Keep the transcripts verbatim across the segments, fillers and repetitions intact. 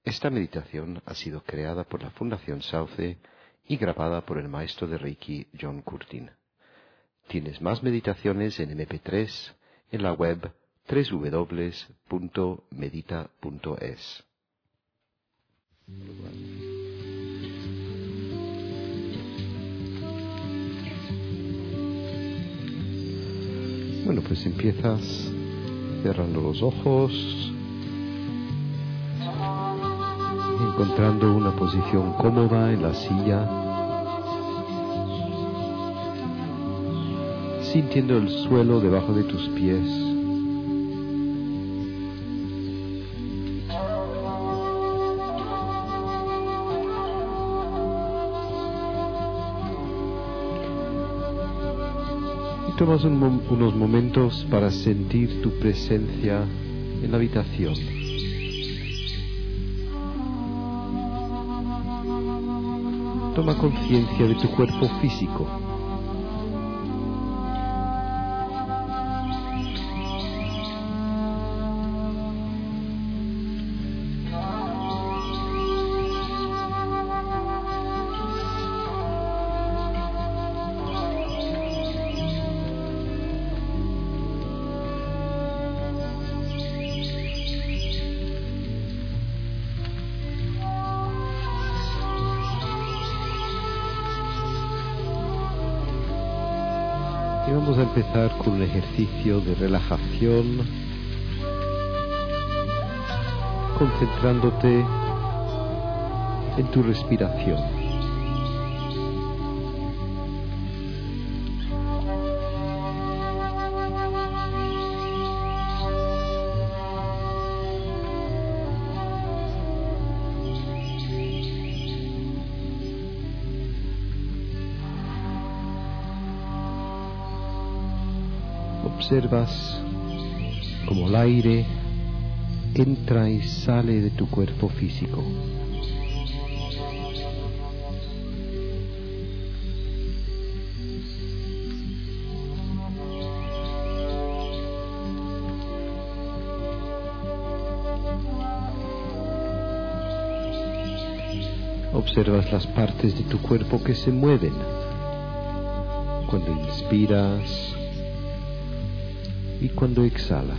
Esta meditación ha sido creada por la Fundación Sauce y grabada por el maestro de Reiki John Curtin. Tienes más meditaciones en eme pe tres en la web doble u doble u doble u punto medita punto es. Bueno, pues empiezas cerrando los ojos, encontrando una posición cómoda en la silla, sintiendo el suelo debajo de tus pies. Y tomas un mom- unos momentos para sentir tu presencia en la habitación. Toma conciencia de tu cuerpo físico. Y vamos a empezar con un ejercicio de relajación, concentrándote en tu respiración. Observas cómo el aire entra y sale de tu cuerpo físico. Observas las partes de tu cuerpo que se mueven cuando inspiras y cuando exhalas.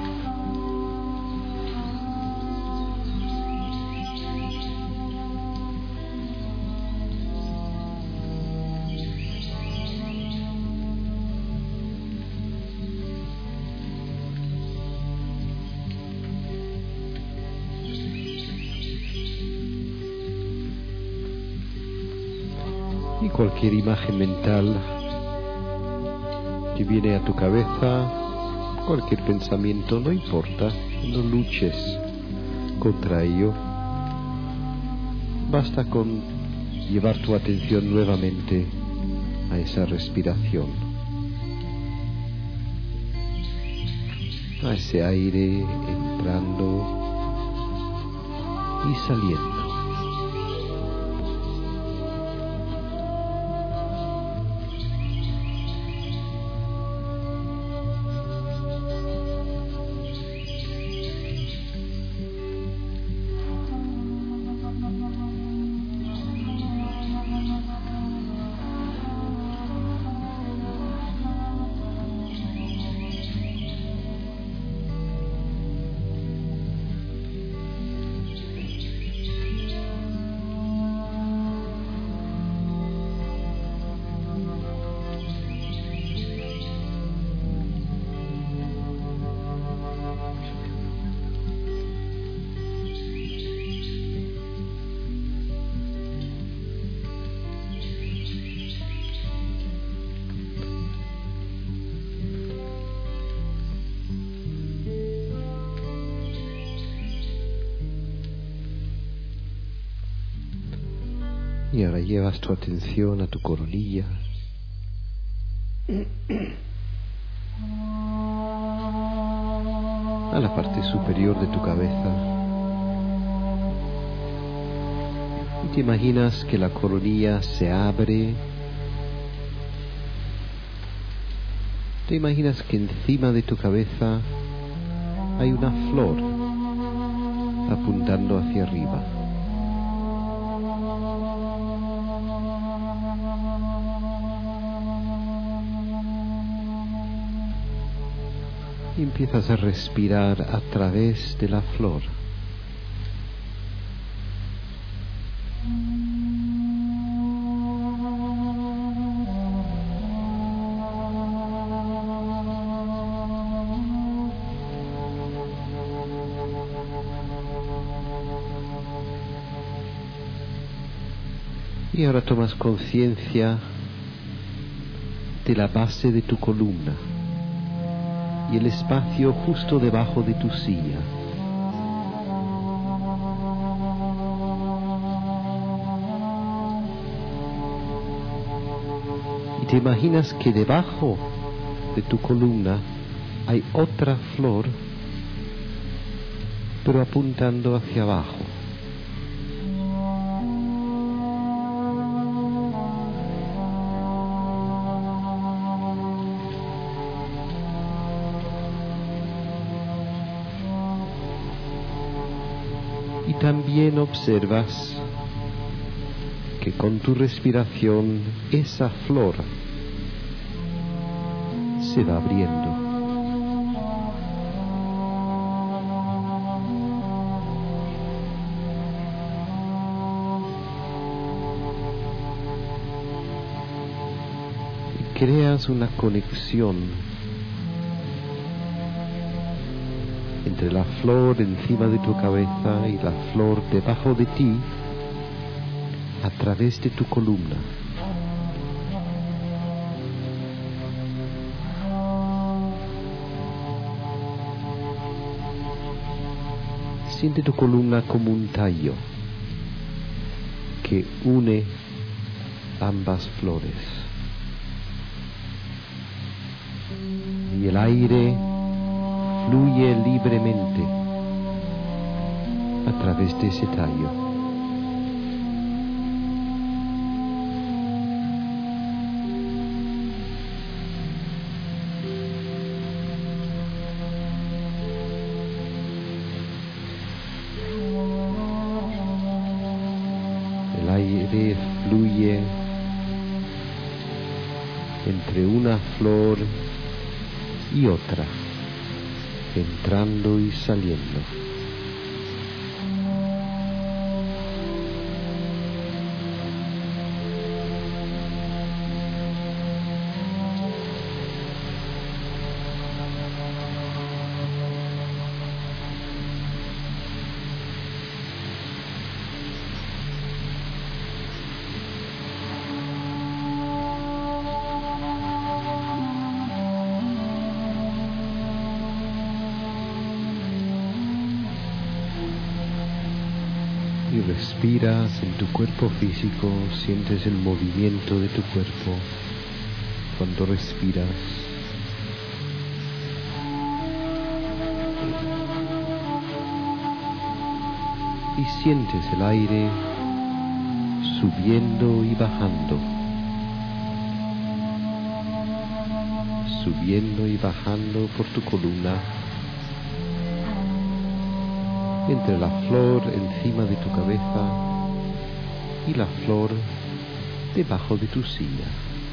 Y cualquier imagen mental que viene a tu cabeza, cualquier pensamiento, no importa, no luches contra ello. Basta con llevar tu atención nuevamente a esa respiración, a ese aire entrando y saliendo. Y ahora llevas tu atención a tu coronilla. A la parte superior de tu cabeza. Y te imaginas que la coronilla se abre. Te imaginas que encima de tu cabeza hay una flor, apuntando hacia arriba. Y empiezas a respirar a través de la flor. Y ahora tomas conciencia de la base de tu columna y el espacio justo debajo de tu silla. Y te imaginas que debajo de tu columna hay otra flor, pero apuntando hacia abajo. Y también observas que con tu respiración esa flor se va abriendo. Y creas una conexión entre la flor encima de tu cabeza y la flor debajo de ti a través de tu columna. Siente tu columna como un tallo que une ambas flores. Y el aire fluye libremente a través de ese tallo. El aire fluye entre una flor y otra, entrando y saliendo. Y respiras en tu cuerpo físico, sientes el movimiento de tu cuerpo cuando respiras. Y sientes el aire subiendo y bajando, subiendo y bajando por tu columna, entre la flor encima de tu cabeza y la flor debajo de tu silla.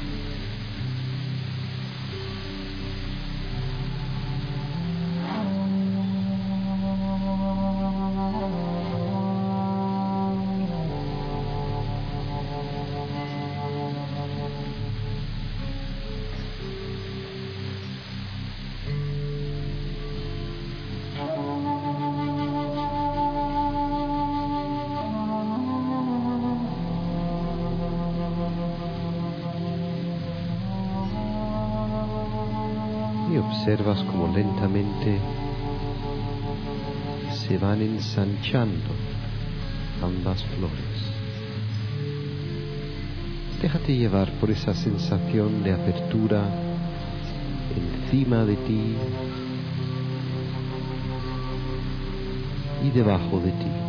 Y observas como lentamente se van ensanchando ambas flores. Déjate llevar por esa sensación de apertura encima de ti y debajo de ti.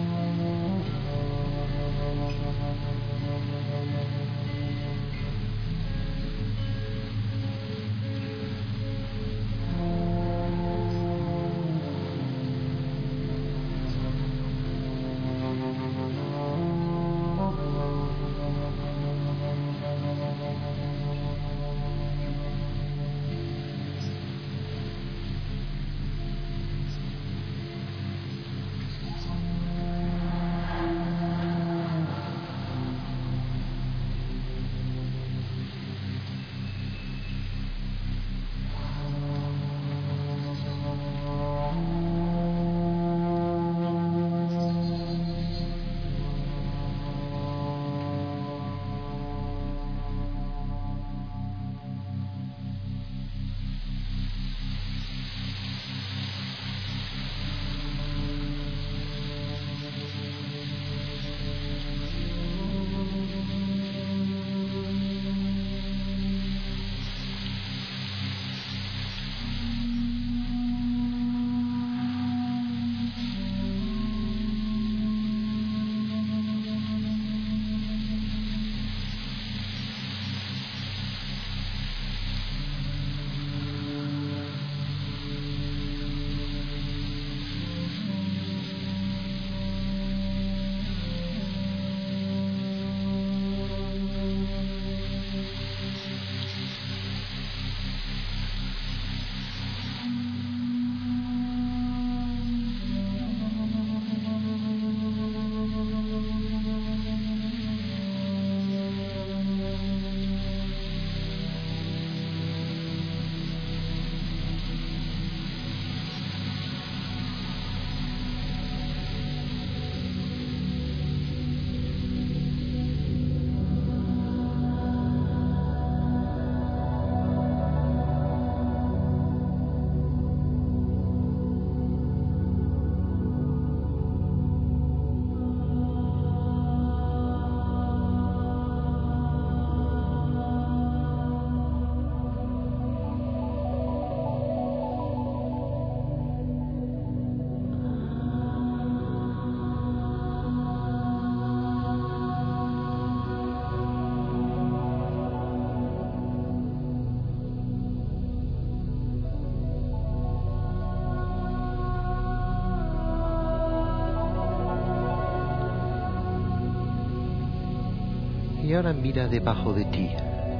Y ahora mira debajo de ti.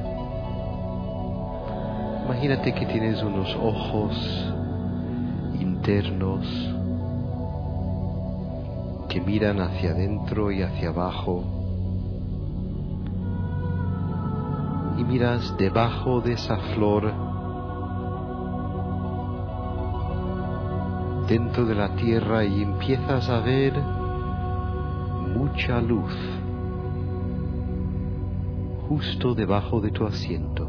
Imagínate que tienes unos ojos internos que miran hacia adentro y hacia abajo. Y miras debajo de esa flor, dentro de la tierra, y empiezas a ver mucha luz justo debajo de tu asiento.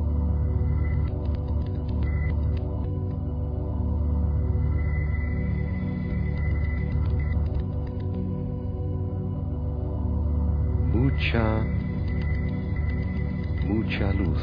Mucha, mucha luz.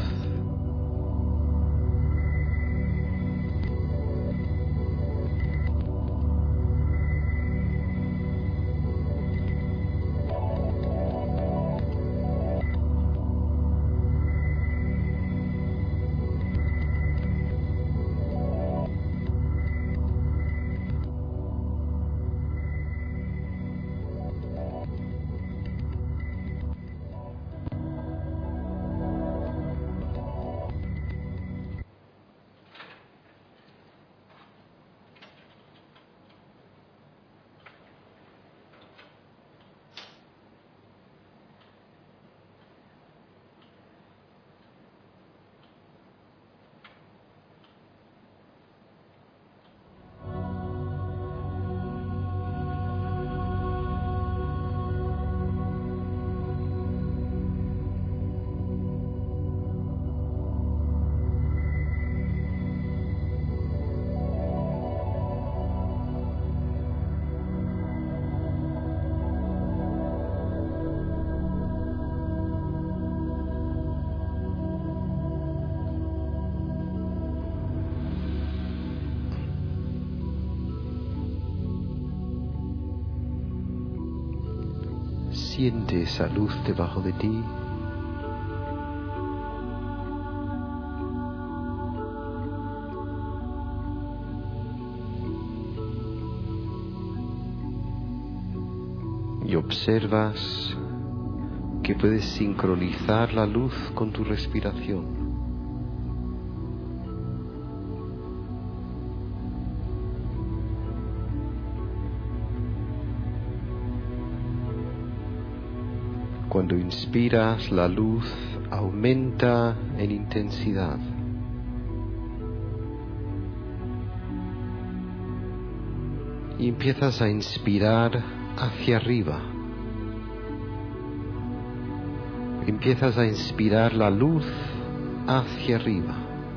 Siente esa luz debajo de ti. Y observas que puedes sincronizar la luz con tu respiración. Cuando inspiras, la luz aumenta en intensidad. Y empiezas a inspirar hacia arriba. Empiezas a inspirar la luz hacia arriba.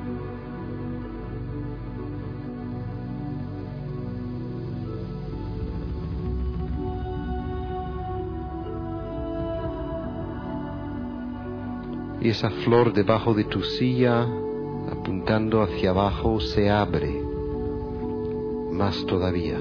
Y esa flor debajo de tu silla, apuntando hacia abajo, se abre más todavía.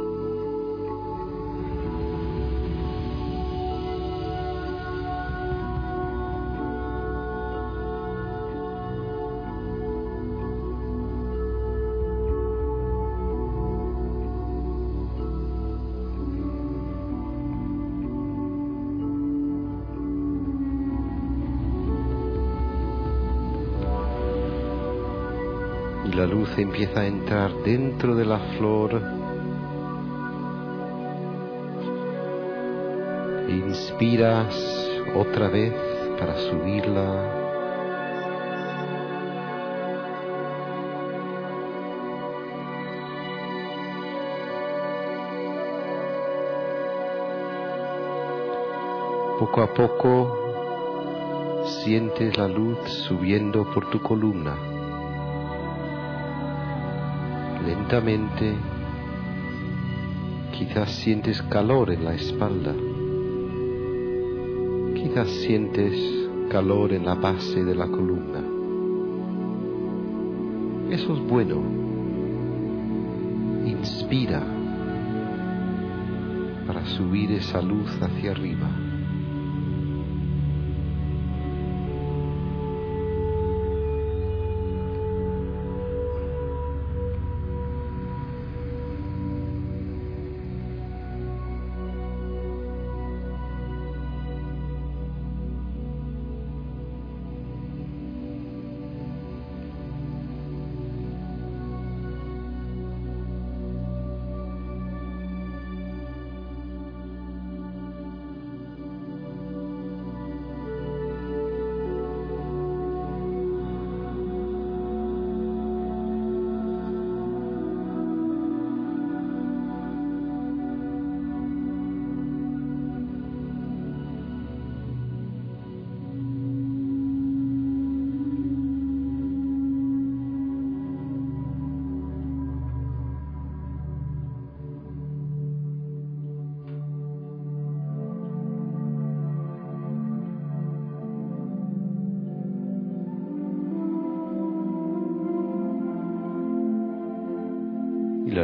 Y la luz empieza a entrar dentro de la flor. Inspiras otra vez para subirla. Poco a poco sientes la luz subiendo por tu columna. Lentamente, quizás sientes calor en la espalda, quizás sientes calor en la base de la columna. Eso es bueno. Inspira para subir esa luz hacia arriba.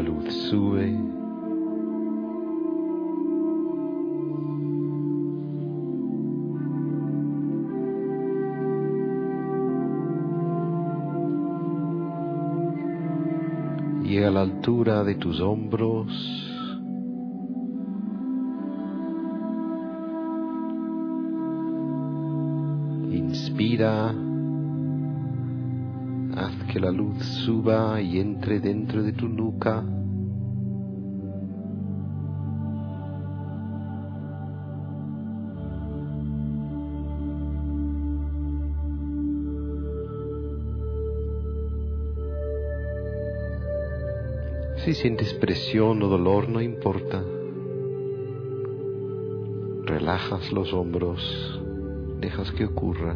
la luz sube. Llega a la altura de tus hombros. Inspira. Haz que la luz suba y entre dentro de tu nuca. Si sientes presión o dolor, no importa. Relajas los hombros, dejas que ocurra.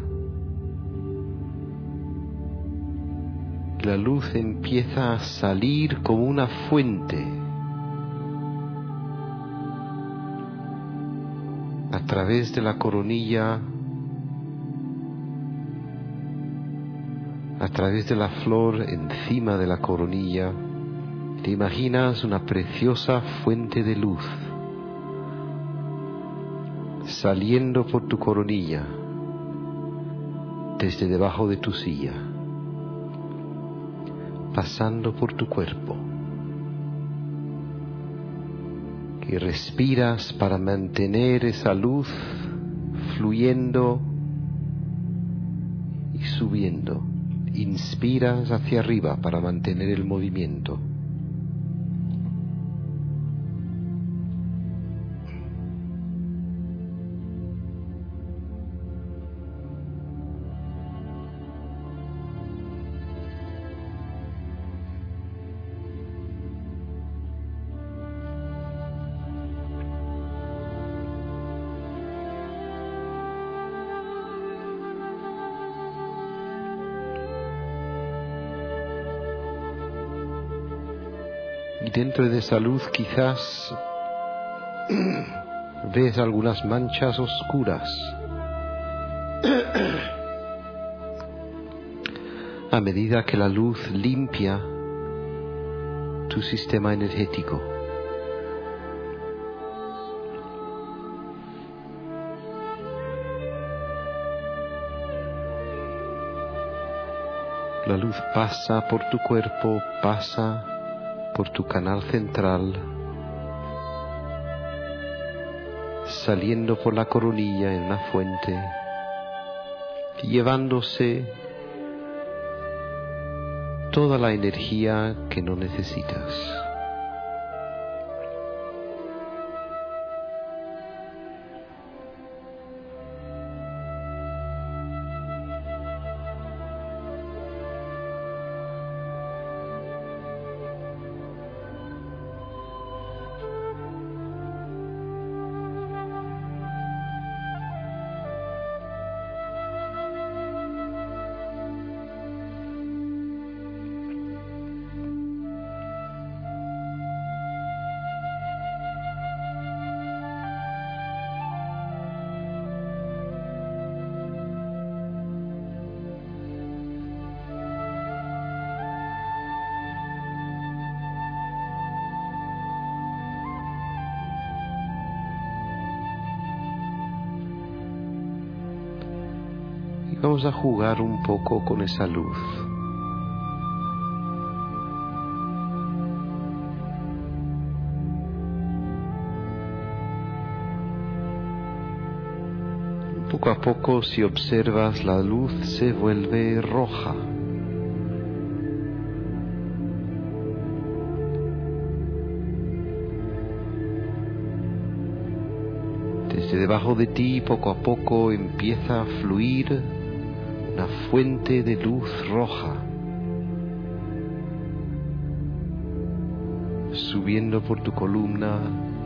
La luz empieza a salir como una fuente a través de la coronilla, a través de la flor encima de la coronilla. Te imaginas una preciosa fuente de luz saliendo por tu coronilla, desde debajo de tu silla, pasando por tu cuerpo, y respiras para mantener esa luz fluyendo y subiendo. Inspiras hacia arriba para mantener el movimiento. Y dentro de esa luz quizás ves algunas manchas oscuras. A medida que la luz limpia tu sistema energético. La luz pasa por tu cuerpo, pasa por tu canal central, saliendo por la coronilla en una fuente, llevándose toda la energía que no necesitas. Vamos a jugar un poco con esa luz. Poco a poco, si observas, la luz se vuelve roja. Desde debajo de ti, poco a poco, empieza a fluir una fuente de luz roja, subiendo por tu columna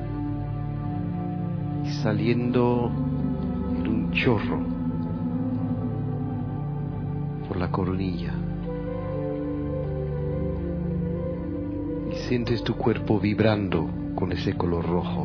y saliendo en un chorro por la coronilla. Y sientes tu cuerpo vibrando con ese color rojo.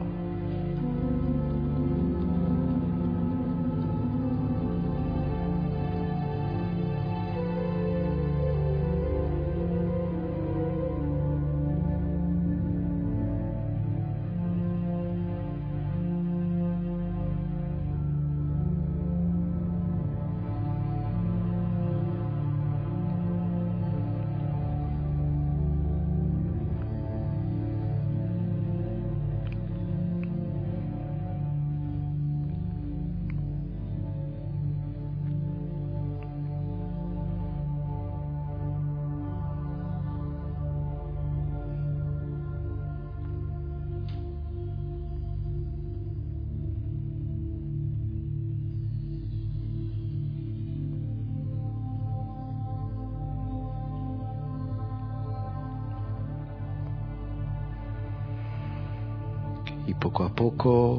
poco a poco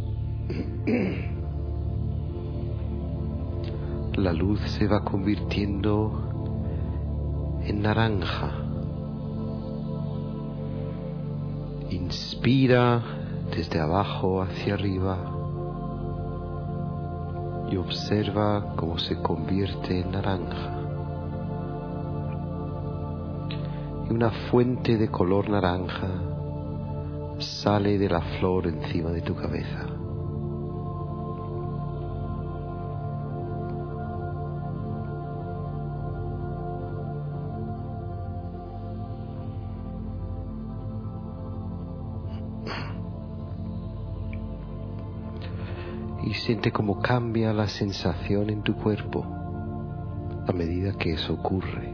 la luz se va convirtiendo en naranja. Inspira desde abajo hacia arriba y observa cómo se convierte en naranja. Y una fuente de color naranja sale de la flor encima de tu cabeza. Y siente cómo cambia la sensación en tu cuerpo a medida que eso ocurre.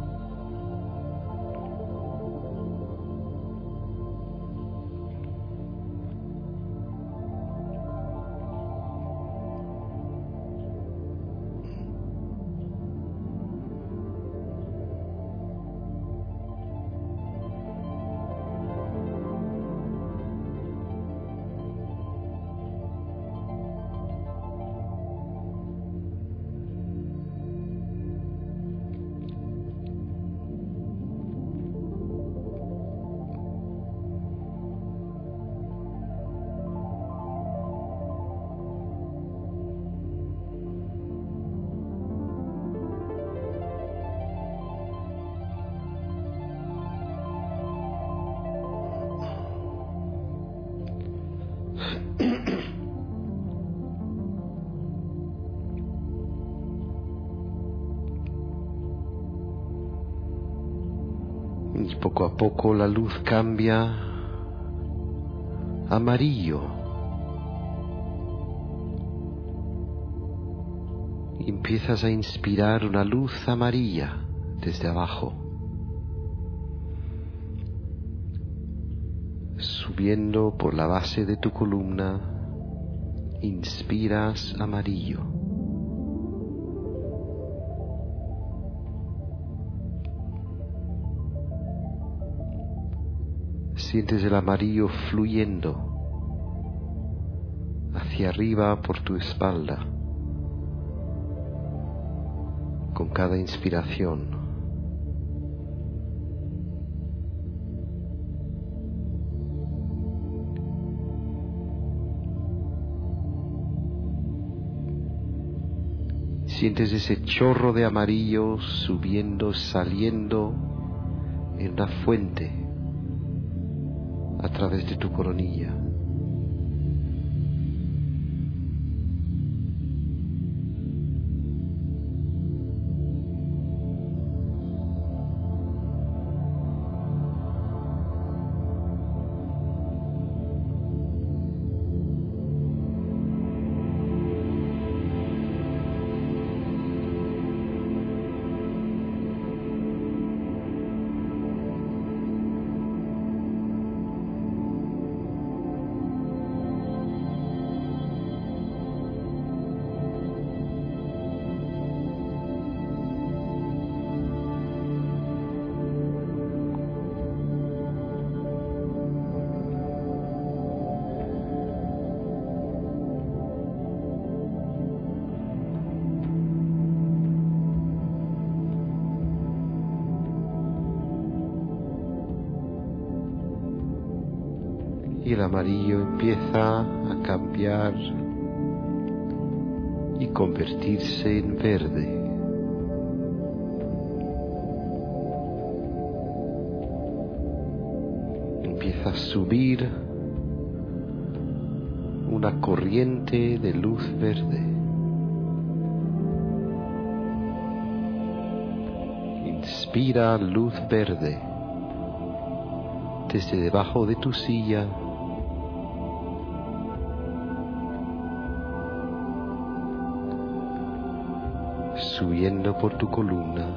Y poco a poco la luz cambia a amarillo. Y empiezas a inspirar una luz amarilla desde abajo, subiendo por la base de tu columna. Inspiras amarillo. Sientes el amarillo fluyendo hacia arriba por tu espalda con cada inspiración. Sientes ese chorro de amarillo subiendo, saliendo en una fuente a través de tu coronilla. Y el amarillo empieza a cambiar y convertirse en verde. Empieza a subir una corriente de luz verde. Inspira luz verde desde debajo de tu silla. Subiendo por tu columna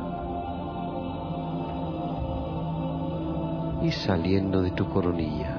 y saliendo de tu coronilla.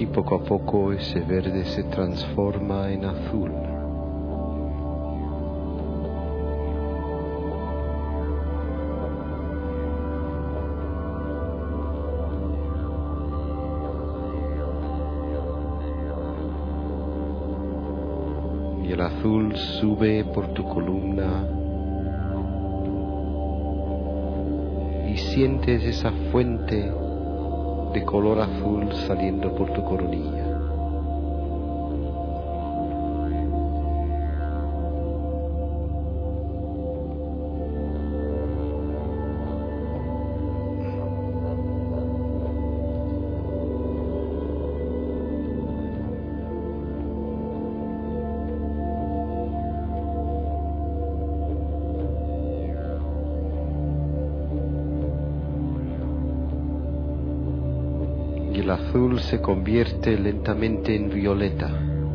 poco a poco ese verde se transforma en azul. Y el azul sube por tu columna y sientes esa fuente de color azul saliendo por tu coronilla. Y el azul se convierte lentamente en violeta.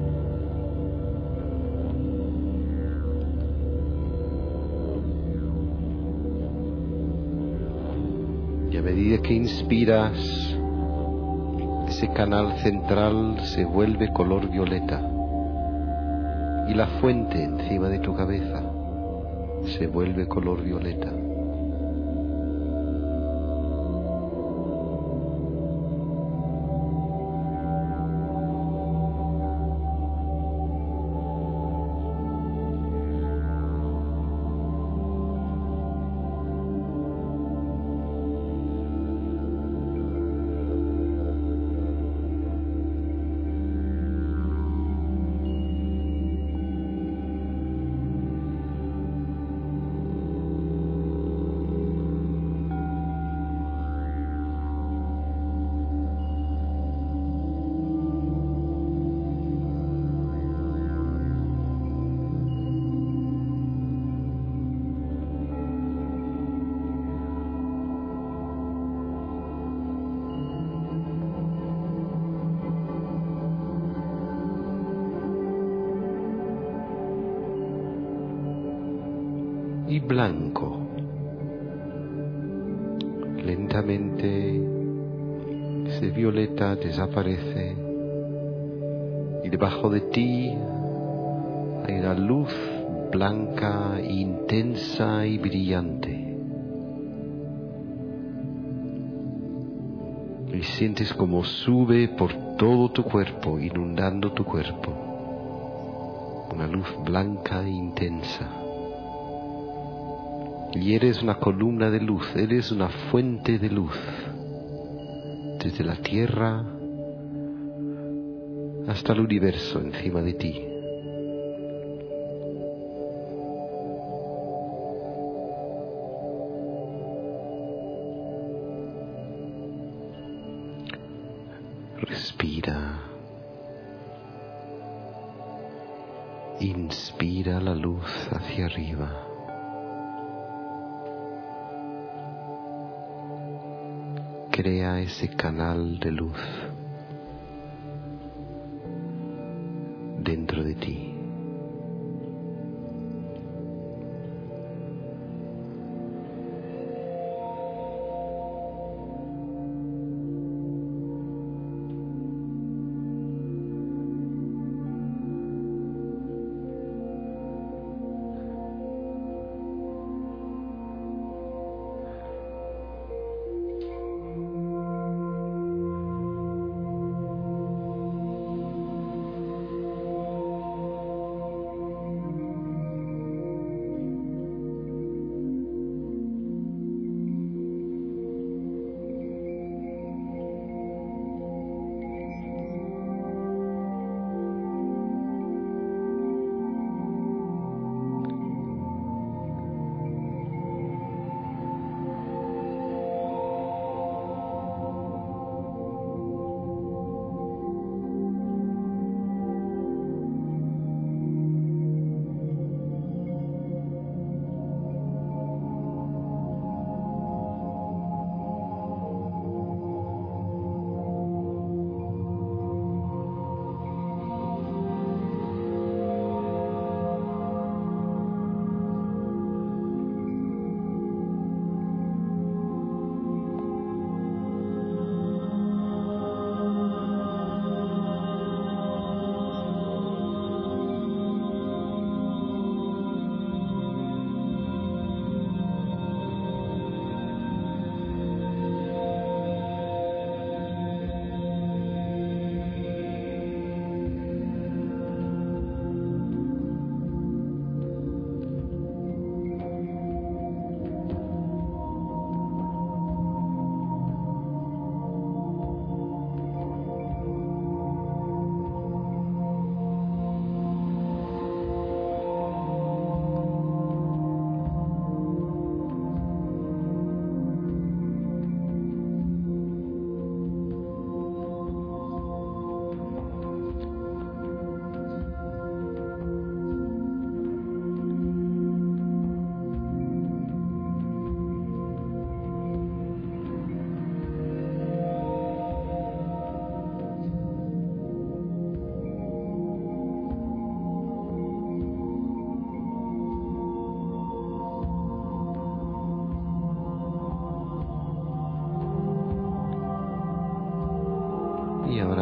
Y a medida que inspiras, ese canal central se vuelve color violeta. Y la fuente encima de tu cabeza se vuelve color violeta. Y blanco. Lentamente ese violeta desaparece y debajo de ti hay una luz blanca, intensa y brillante. Y sientes como sube por todo tu cuerpo, inundando tu cuerpo. Una luz blanca e intensa. Y eres una columna de luz, eres una fuente de luz. Desde la tierra hasta el universo encima de ti. Respira. Inspira la luz hacia arriba. Crea ese canal de luz dentro de ti.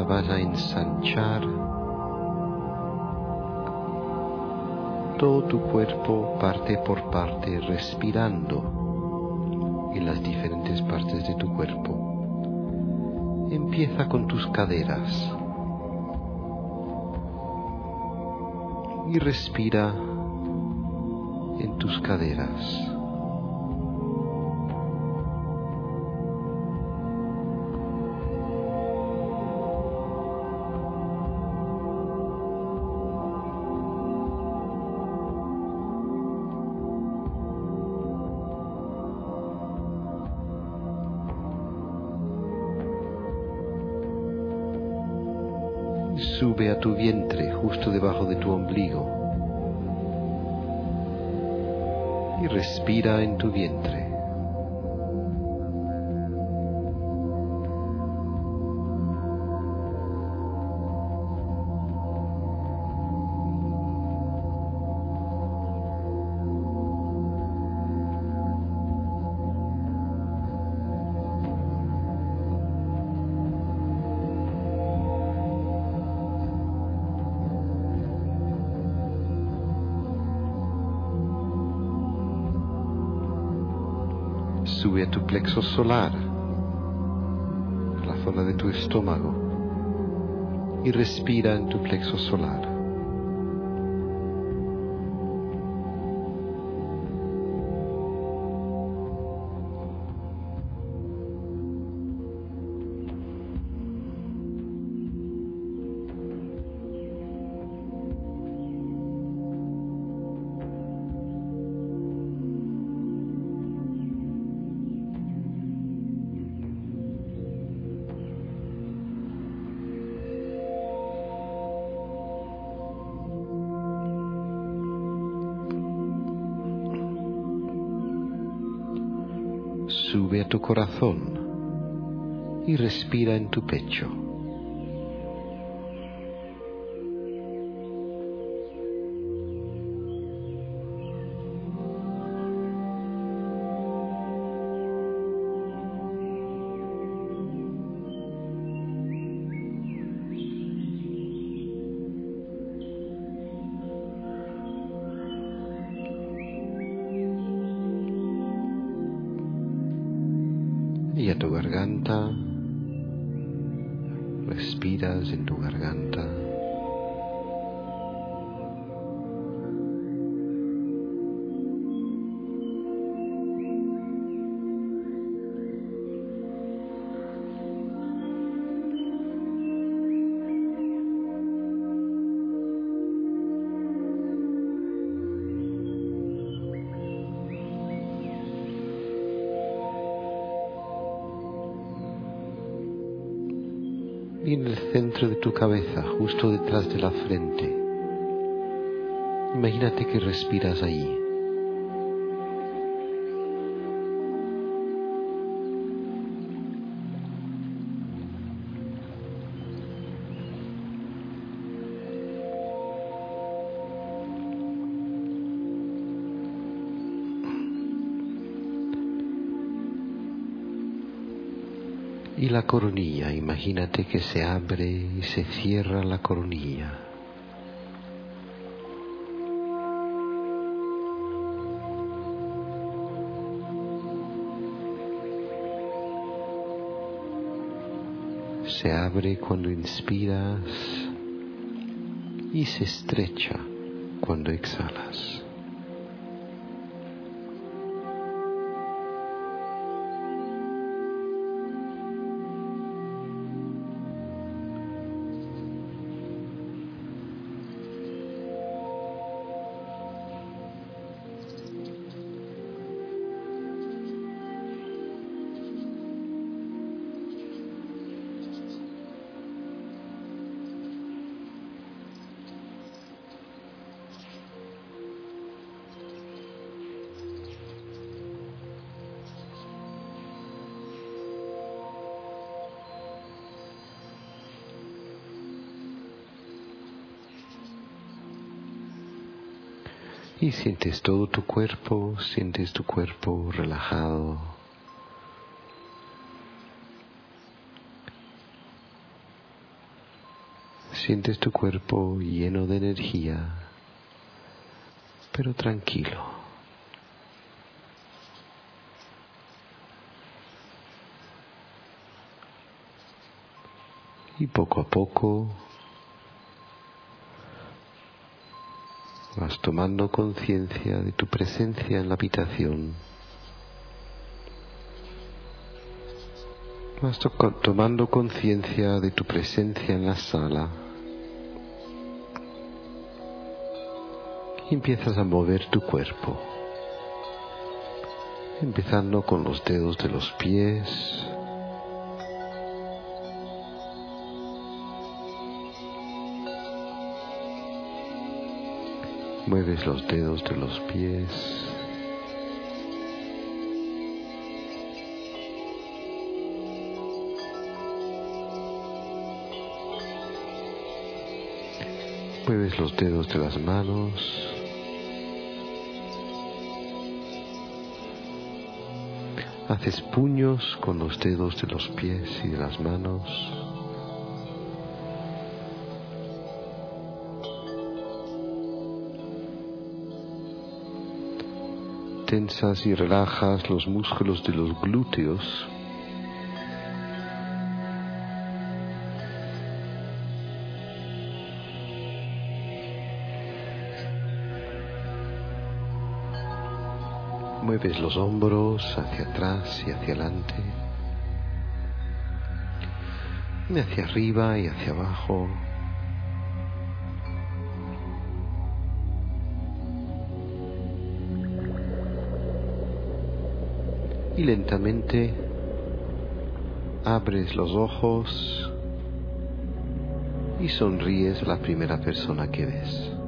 vas a ensanchar todo tu cuerpo parte por parte, respirando en las diferentes partes de tu cuerpo. Empieza con tus caderas y respira en tus caderas. Sube a tu vientre justo debajo de tu ombligo y respira en tu vientre. Sube a tu plexo solar, la zona de tu estómago, y respira en tu plexo solar. Sube a tu corazón y respira en tu pecho. Y a tu garganta, respiras en tu garganta. Y en el centro de tu cabeza, justo detrás de la frente, imagínate que respiras ahí. Y la coronilla, imagínate que se abre y se cierra la coronilla. Se abre cuando inspiras y se estrecha cuando exhalas. Y sientes todo tu cuerpo, sientes tu cuerpo relajado. Sientes tu cuerpo lleno de energía, pero tranquilo. Y poco a poco vas tomando conciencia de tu presencia en la habitación. Vas to- tomando conciencia de tu presencia en la sala. Y empiezas a mover tu cuerpo, empezando con los dedos de los pies, mueves los dedos de los pies, mueves los dedos de las manos, haces puños con los dedos de los pies y de las manos. Tensas y relajas los músculos de los glúteos. Mueves los hombros hacia atrás y hacia adelante, y hacia arriba y hacia abajo. Y lentamente abres los ojos y sonríes a la primera persona que ves.